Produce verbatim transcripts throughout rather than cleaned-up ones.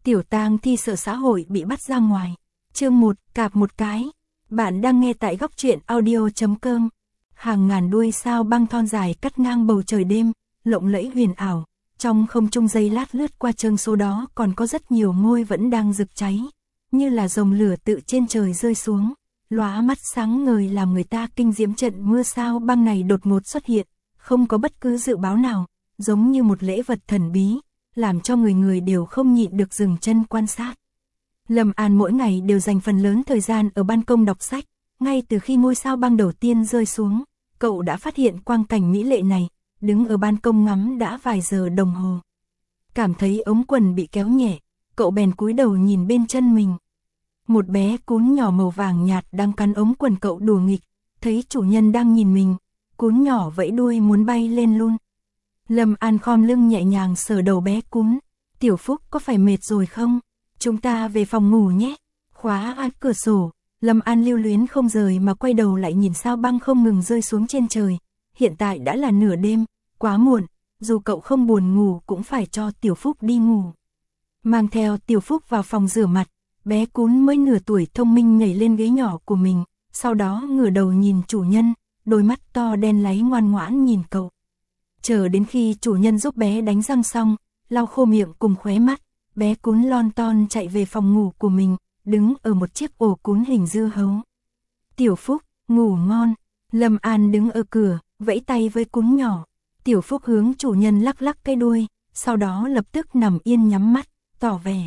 Tiểu tang thi sợ xã hội bị bắt ra ngoài. Chương một, cạp một cái. Bạn đang nghe tại góc truyện audio chấm com. Hàng ngàn đuôi sao băng thon dài cắt ngang bầu trời đêm, lộng lẫy huyền ảo. Trong không trung giây lát lướt qua trơn số đó còn có rất nhiều ngôi vẫn đang rực cháy, như là dòng lửa tự trên trời rơi xuống, lóa mắt sáng ngời làm người ta kinh diễm. Trận mưa sao băng này đột ngột xuất hiện, không có bất cứ dự báo nào, giống như một lễ vật thần bí, làm cho người người đều không nhịn được dừng chân quan sát. Lâm An mỗi ngày đều dành phần lớn thời gian ở ban công đọc sách, ngay từ khi ngôi sao băng đầu tiên rơi xuống, cậu đã phát hiện quang cảnh mỹ lệ này, đứng ở ban công ngắm đã vài giờ đồng hồ. Cảm thấy ống quần bị kéo nhẹ, cậu bèn cúi đầu nhìn bên chân mình. Một bé cún nhỏ màu vàng nhạt đang cắn ống quần cậu đùa nghịch, thấy chủ nhân đang nhìn mình, cún nhỏ vẫy đuôi muốn bay lên luôn. Lâm An khom lưng nhẹ nhàng sờ đầu bé cún. Tiểu Phúc có phải mệt rồi không? Chúng ta về phòng ngủ nhé. Khóa át cửa sổ, Lâm An lưu luyến không rời mà quay đầu lại nhìn sao băng không ngừng rơi xuống trên trời. Hiện tại đã là nửa đêm, quá muộn, dù cậu không buồn ngủ cũng phải cho Tiểu Phúc đi ngủ. Mang theo Tiểu Phúc vào phòng rửa mặt, bé cún mới nửa tuổi thông minh nhảy lên ghế nhỏ của mình, sau đó ngửa đầu nhìn chủ nhân, đôi mắt to đen láy ngoan ngoãn nhìn cậu. Chờ đến khi chủ nhân giúp bé đánh răng xong, lau khô miệng cùng khóe mắt, bé cún lon ton chạy về phòng ngủ của mình, đứng ở một chiếc ổ cún hình dưa hấu. Tiểu Phúc, ngủ ngon. Lâm An đứng ở cửa, vẫy tay với cún nhỏ. Tiểu Phúc hướng chủ nhân lắc lắc cái đuôi, sau đó lập tức nằm yên nhắm mắt, tỏ vẻ.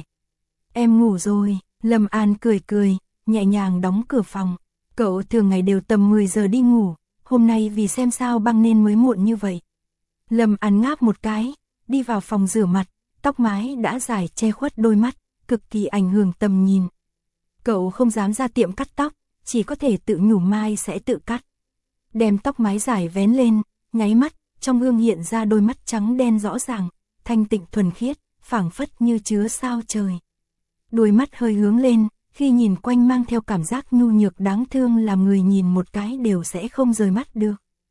Em ngủ rồi. Lâm An cười cười, nhẹ nhàng đóng cửa phòng. Cậu thường ngày đều tầm mười giờ đi ngủ, hôm nay vì xem sao băng nên mới muộn như vậy. Lâm An ngáp một cái, đi vào phòng rửa mặt, tóc mái đã dài che khuất đôi mắt, cực kỳ ảnh hưởng tầm nhìn. Cậu không dám ra tiệm cắt tóc, chỉ có thể tự nhủ mai sẽ tự cắt. Đem tóc mái dài vén lên, nháy mắt, trong gương hiện ra đôi mắt trắng đen rõ ràng, thanh tịnh thuần khiết, phảng phất như chứa sao trời. Đôi mắt hơi hướng lên, khi nhìn quanh mang theo cảm giác nhu nhược đáng thương làm người nhìn một cái đều sẽ không rời mắt được.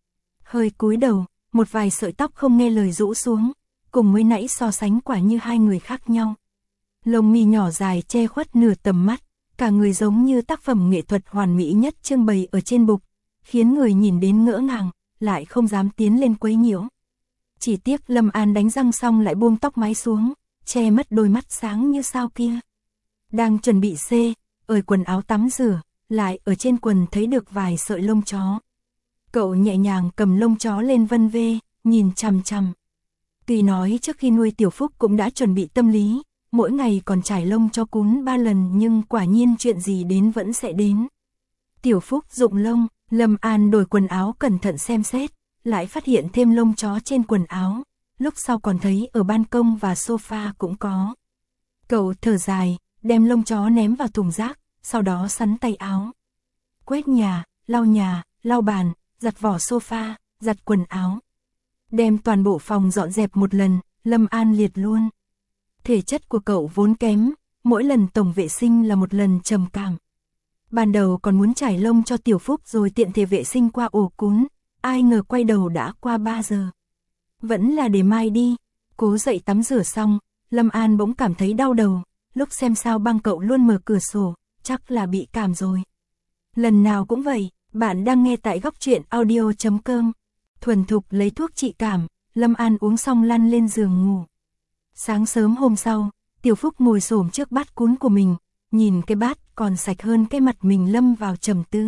Hơi cúi đầu, một vài sợi tóc không nghe lời rũ xuống, cùng mới nãy so sánh quả như hai người khác nhau. Lông mi nhỏ dài che khuất nửa tầm mắt, cả người giống như tác phẩm nghệ thuật hoàn mỹ nhất trưng bày ở trên bục, khiến người nhìn đến ngỡ ngàng, lại không dám tiến lên quấy nhiễu. Chỉ tiếc Lâm An đánh răng xong lại buông tóc mái xuống, che mất đôi mắt sáng như sao kia. Đang chuẩn bị xê, ởi quần áo tắm rửa, lại ở trên quần thấy được vài sợi lông chó. Cậu nhẹ nhàng cầm lông chó lên vân vê, nhìn chằm chằm. Tuy nói trước khi nuôi Tiểu Phúc cũng đã chuẩn bị tâm lý, mỗi ngày còn trải lông cho cún ba lần nhưng quả nhiên chuyện gì đến vẫn sẽ đến. Tiểu Phúc rụng lông, Lâm An đổi quần áo cẩn thận xem xét, lại phát hiện thêm lông chó trên quần áo, lúc sau còn thấy ở ban công và sofa cũng có. Cậu thở dài, đem lông chó ném vào thùng rác, sau đó sắn tay áo. Quét nhà, lau nhà, lau bàn, giặt vỏ sofa, giặt quần áo. Đem toàn bộ phòng dọn dẹp một lần, Lâm An liệt luôn. Thể chất của cậu vốn kém, mỗi lần tổng vệ sinh là một lần trầm cảm. Ban đầu còn muốn trải lông cho Tiểu Phúc rồi tiện thể vệ sinh qua ổ cún, ai ngờ quay đầu đã qua ba giờ. Vẫn là để mai đi. Cố dậy tắm rửa xong, Lâm An bỗng cảm thấy đau đầu, lúc xem sao băng cậu luôn mở cửa sổ, chắc là bị cảm rồi. Lần nào cũng vậy. Bạn đang nghe tại góc truyện audio chấm com. Thuần thục lấy thuốc trị cảm, Lâm An uống xong lăn lên giường ngủ. Sáng sớm hôm sau, Tiểu Phúc ngồi xổm trước bát cún của mình, nhìn cái bát còn sạch hơn cái mặt mình lâm vào trầm tư.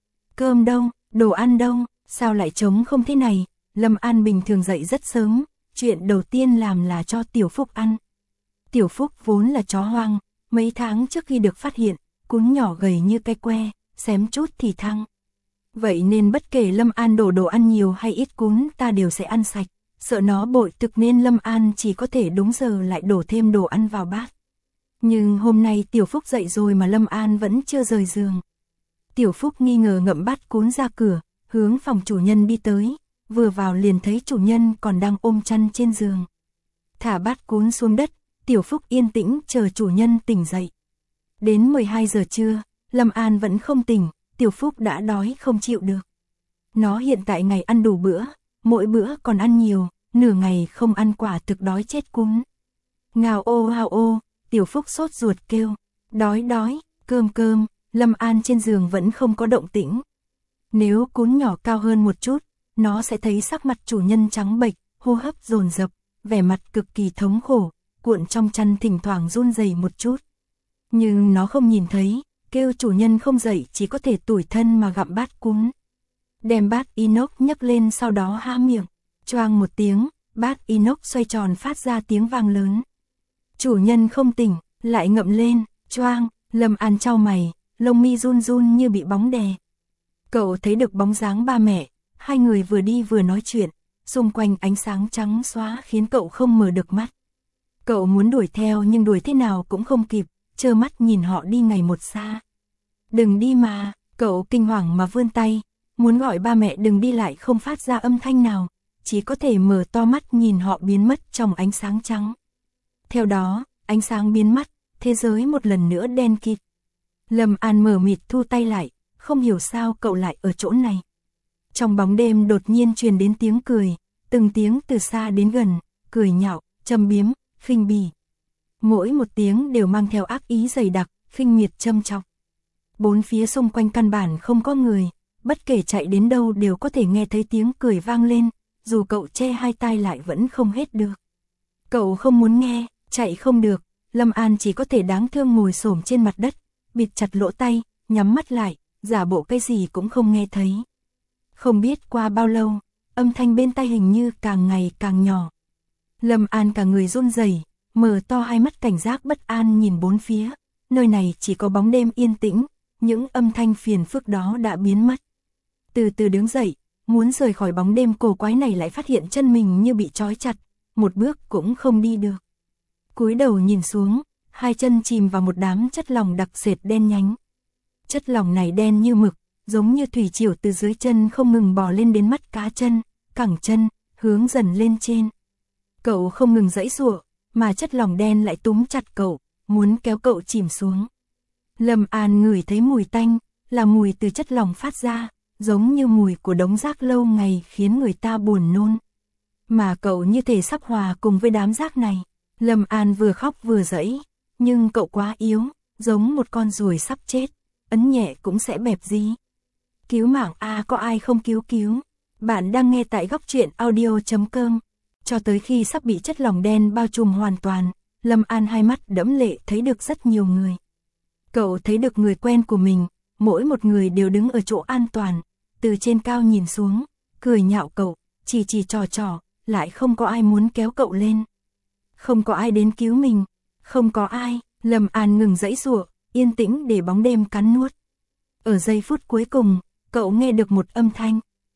Cơm đâu, đồ ăn đâu, sao lại trống không thế này? Lâm An bình thường dậy rất sớm, chuyện đầu tiên làm là cho Tiểu Phúc ăn. Tiểu Phúc vốn là chó hoang, mấy tháng trước khi được phát hiện, cún nhỏ gầy như cái que, xém chút thì thăng. Vậy nên bất kể Lâm An đổ đồ ăn nhiều hay ít cún ta đều sẽ ăn sạch, sợ nó bội thực nên Lâm An chỉ có thể đúng giờ lại đổ thêm đồ ăn vào bát. Nhưng hôm nay Tiểu Phúc dậy rồi mà Lâm An vẫn chưa rời giường. Tiểu Phúc nghi ngờ ngậm bát cún ra cửa, hướng phòng chủ nhân đi tới, vừa vào liền thấy chủ nhân còn đang ôm chăn trên giường. Thả bát cún xuống đất, Tiểu Phúc yên tĩnh chờ chủ nhân tỉnh dậy. Đến mười hai giờ trưa, Lâm An vẫn không tỉnh. Tiểu Phúc đã đói không chịu được. Nó hiện tại ngày ăn đủ bữa, mỗi bữa còn ăn nhiều, nửa ngày không ăn quả thực đói chết cún. Ngào ô hào ô, Tiểu Phúc sốt ruột kêu, đói đói, cơm cơm. Lâm An trên giường vẫn không có động tĩnh. Nếu cún nhỏ cao hơn một chút, nó sẽ thấy sắc mặt chủ nhân trắng bệch, hô hấp dồn dập, vẻ mặt cực kỳ thống khổ, cuộn trong chăn thỉnh thoảng run rẩy một chút. Nhưng nó không nhìn thấy, kêu chủ nhân không dậy chỉ có thể tủi thân mà gặm bát cún. Đem bát inox nhấc lên sau đó há miệng, choang một tiếng, bát inox xoay tròn phát ra tiếng vang lớn. Chủ nhân không tỉnh, lại ngậm lên, choang, Lâm An chau mày, lông mi run run như bị bóng đè. Cậu thấy được bóng dáng ba mẹ, hai người vừa đi vừa nói chuyện, xung quanh ánh sáng trắng xóa khiến cậu không mở được mắt. Cậu muốn đuổi theo nhưng đuổi thế nào cũng không kịp, trơ mắt nhìn họ đi ngày một xa. Đừng đi mà, cậu kinh hoàng mà vươn tay, muốn gọi ba mẹ đừng đi lại không phát ra âm thanh nào, chỉ có thể mở to mắt nhìn họ biến mất trong ánh sáng trắng. Theo đó, ánh sáng biến mất, thế giới một lần nữa đen kịt. Lâm An mờ mịt thu tay lại, không hiểu sao cậu lại ở chỗ này. Trong bóng đêm đột nhiên truyền đến tiếng cười, từng tiếng từ xa đến gần, cười nhạo, châm biếm, khinh bỉ. Mỗi một tiếng đều mang theo ác ý dày đặc, khinh miệt châm chọc. Bốn phía xung quanh căn bản không có người, bất kể chạy đến đâu đều có thể nghe thấy tiếng cười vang lên, dù cậu che hai tai lại vẫn không hết được. Cậu không muốn nghe, chạy không được, Lâm An chỉ có thể đáng thương ngồi xổm trên mặt đất, bịt chặt lỗ tai, nhắm mắt lại, giả bộ cái gì cũng không nghe thấy. Không biết qua bao lâu, âm thanh bên tai hình như càng ngày càng nhỏ. Lâm An cả người run rẩy, mở to hai mắt cảnh giác bất an nhìn bốn phía, nơi này chỉ có bóng đêm yên tĩnh, những âm thanh phiền phức đó đã biến mất. Từ từ đứng dậy, muốn rời khỏi bóng đêm cổ quái này lại phát hiện chân mình như bị trói chặt, một bước cũng không đi được. Cúi đầu nhìn xuống, hai chân chìm vào một đám chất lỏng đặc sệt đen nhánh. Chất lỏng này đen như mực, giống như thủy triều từ dưới chân không ngừng bò lên đến mắt cá chân, cẳng chân, hướng dần lên trên. Cậu không ngừng giãy giụa, mà chất lỏng đen lại túm chặt cậu, muốn kéo cậu chìm xuống. Lâm An ngửi thấy mùi tanh, là mùi từ chất lỏng phát ra, giống như mùi của đống rác lâu ngày khiến người ta buồn nôn. Mà cậu như thể sắp hòa cùng với đám rác này. Lâm An vừa khóc vừa giãy, nhưng cậu quá yếu, giống một con ruồi sắp chết, ấn nhẹ cũng sẽ bẹp dí. Cứu mạng a à, có ai không cứu cứu? Bạn đang nghe tại góc truyện audio chấm com. Cho tới khi sắp bị chất lỏng đen bao trùm hoàn toàn, Lâm An hai mắt đẫm lệ thấy được rất nhiều người. Cậu thấy được người quen của mình, mỗi một người đều đứng ở chỗ an toàn, từ trên cao nhìn xuống, cười nhạo cậu, chỉ chỉ trò trò, lại không có ai muốn kéo cậu lên. Không có ai đến cứu mình, không có ai, Lâm An ngừng giãy giụa, yên tĩnh để bóng đêm cắn nuốt. Ở giây phút cuối cùng, cậu nghe được một âm thanh.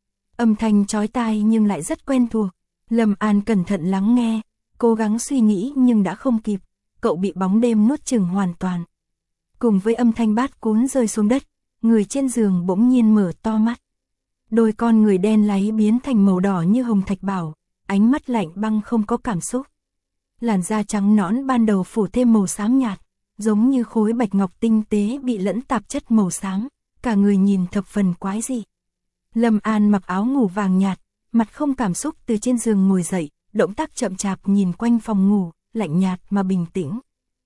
Âm thanh chói tai nhưng lại rất quen thuộc. Lâm An cẩn thận lắng nghe, cố gắng suy nghĩ nhưng đã không kịp, cậu bị bóng đêm nuốt chửng hoàn toàn. Cùng với âm thanh bát cún rơi xuống đất, người trên giường bỗng nhiên mở to mắt. Đôi con người đen láy biến thành màu đỏ như hồng thạch bảo, ánh mắt lạnh băng không có cảm xúc. Làn da trắng nõn ban đầu phủ thêm màu xám nhạt, giống như khối bạch ngọc tinh tế bị lẫn tạp chất màu xám, cả người nhìn thập phần quái dị. Lâm An mặc áo ngủ vàng nhạt, mặt không cảm xúc từ trên giường ngồi dậy, động tác chậm chạp nhìn quanh phòng ngủ, lạnh nhạt mà bình tĩnh.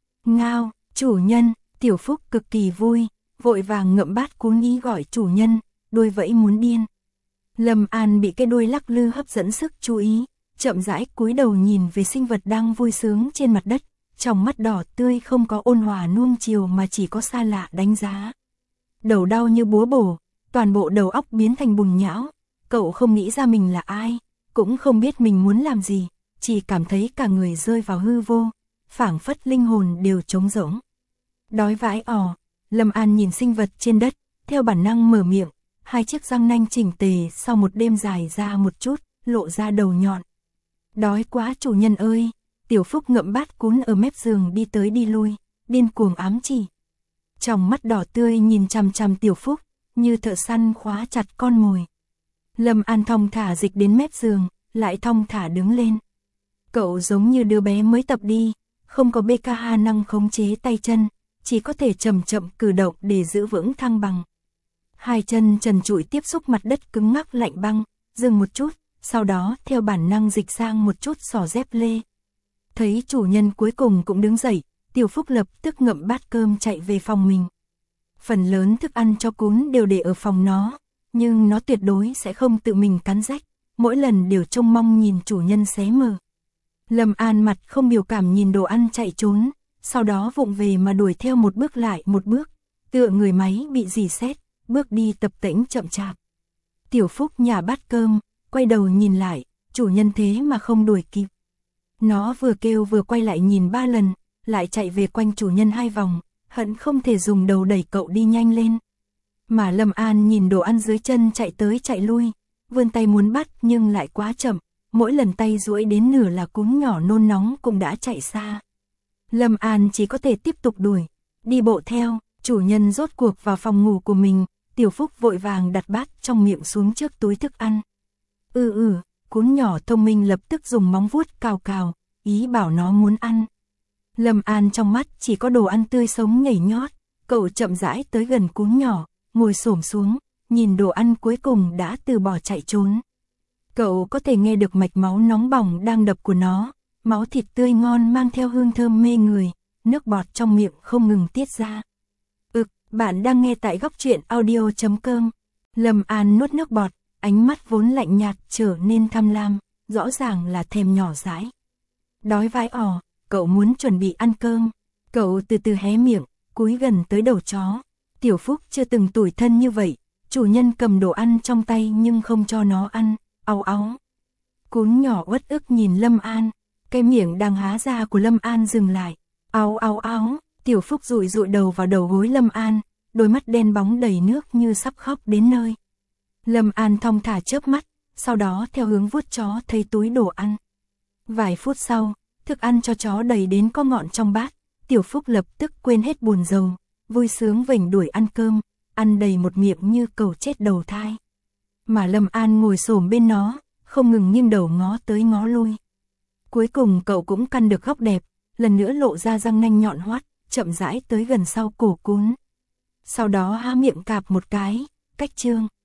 Ngao, chủ nhân, Tiểu Phúc cực kỳ vui, vội vàng ngậm bát cún ý gọi chủ nhân, đuôi vẫy muốn điên. Lâm An bị cái đuôi lắc lư hấp dẫn sức chú ý, chậm rãi cúi đầu nhìn về sinh vật đang vui sướng trên mặt đất, trong mắt đỏ tươi không có ôn hòa nuông chiều mà chỉ có xa lạ đánh giá. Đầu đau như búa bổ, toàn bộ đầu óc biến thành bùn nhão, cậu không nghĩ ra mình là ai, cũng không biết mình muốn làm gì, chỉ cảm thấy cả người rơi vào hư vô, phảng phất linh hồn đều trống rỗng. Đói vãi ò, Lâm An nhìn sinh vật trên đất, theo bản năng mở miệng, hai chiếc răng nanh chỉnh tề sau một đêm dài ra một chút, lộ ra đầu nhọn. Đói quá chủ nhân ơi, Tiểu Phúc ngậm bát cún ở mép giường đi tới đi lui, điên cuồng ám chỉ. Trong mắt đỏ tươi nhìn chằm chằm Tiểu Phúc, như thợ săn khóa chặt con mồi. Lâm An thong thả dịch đến mép giường, lại thong thả đứng lên. Cậu giống như đứa bé mới tập đi, không có bê ca ha năng khống chế tay chân, chỉ có thể chậm chậm cử động để giữ vững thăng bằng. Hai chân trần trụi tiếp xúc mặt đất cứng ngắc lạnh băng, dừng một chút, sau đó theo bản năng dịch sang một chút xỏ dép lê. Thấy chủ nhân cuối cùng cũng đứng dậy, Tiểu Phúc lập tức ngậm bát cơm chạy về phòng mình. Phần lớn thức ăn cho cún đều để ở phòng nó, nhưng nó tuyệt đối sẽ không tự mình cắn rách, mỗi lần đều trông mong nhìn chủ nhân xé mở. Lâm An mặt không biểu cảm nhìn đồ ăn chạy trốn, sau đó vụng về mà đuổi theo một bước lại một bước, tựa người máy bị rỉ sét, bước đi tập tễnh chậm chạp. Tiểu Phúc nhả bát cơm, quay đầu nhìn lại, chủ nhân thế mà không đuổi kịp. Nó vừa kêu vừa quay lại nhìn ba lần, lại chạy về quanh chủ nhân hai vòng, hận không thể dùng đầu đẩy cậu đi nhanh lên. Mà Lâm An nhìn đồ ăn dưới chân chạy tới chạy lui, vươn tay muốn bắt nhưng lại quá chậm, mỗi lần tay duỗi đến nửa là cún nhỏ nôn nóng cũng đã chạy xa. Lâm An chỉ có thể tiếp tục đuổi, đi bộ theo, chủ nhân rốt cuộc vào phòng ngủ của mình, Tiểu Phúc vội vàng đặt bát trong miệng xuống trước túi thức ăn. Ừ ừ, cún nhỏ thông minh lập tức dùng móng vuốt cào cào, ý bảo nó muốn ăn. Lâm An trong mắt chỉ có đồ ăn tươi sống nhảy nhót, cậu chậm rãi tới gần cún nhỏ, ngồi xổm xuống, nhìn đồ ăn cuối cùng đã từ bỏ chạy trốn. Cậu có thể nghe được mạch máu nóng bỏng đang đập của nó, máu thịt tươi ngon mang theo hương thơm mê người, nước bọt trong miệng không ngừng tiết ra. Ực, bạn đang nghe tại góc truyện audio chấm com. Lâm An nuốt nước bọt, ánh mắt vốn lạnh nhạt trở nên tham lam, rõ ràng là thèm nhỏ dãi. Đói vãi ỏ, cậu muốn chuẩn bị ăn cơm. Cậu từ từ hé miệng, cúi gần tới đầu chó. Tiểu Phúc chưa từng tủi thân như vậy, chủ nhân cầm đồ ăn trong tay nhưng không cho nó ăn, áu áu. Cún nhỏ uất ức nhìn Lâm An, cái miệng đang há ra của Lâm An dừng lại, áu áu áu. Tiểu Phúc dụi dụi đầu vào đầu gối Lâm An, đôi mắt đen bóng đầy nước như sắp khóc đến nơi. Lâm An thong thả chớp mắt, sau đó theo hướng vuốt chó thấy túi đồ ăn. Vài phút sau, thức ăn cho chó đầy đến có ngọn trong bát, Tiểu Phúc lập tức quên hết buồn rầu, vui sướng vểnh đuổi ăn cơm, ăn đầy một miệng như cẩu chết đầu thai. Mà Lâm An ngồi xổm bên nó, không ngừng nghiêng đầu ngó tới ngó lui. Cuối cùng cậu cũng căn được góc đẹp, lần nữa lộ ra răng nanh nhọn hoắt, chậm rãi tới gần sau cổ cún. Sau đó há miệng cạp một cái, cách chương.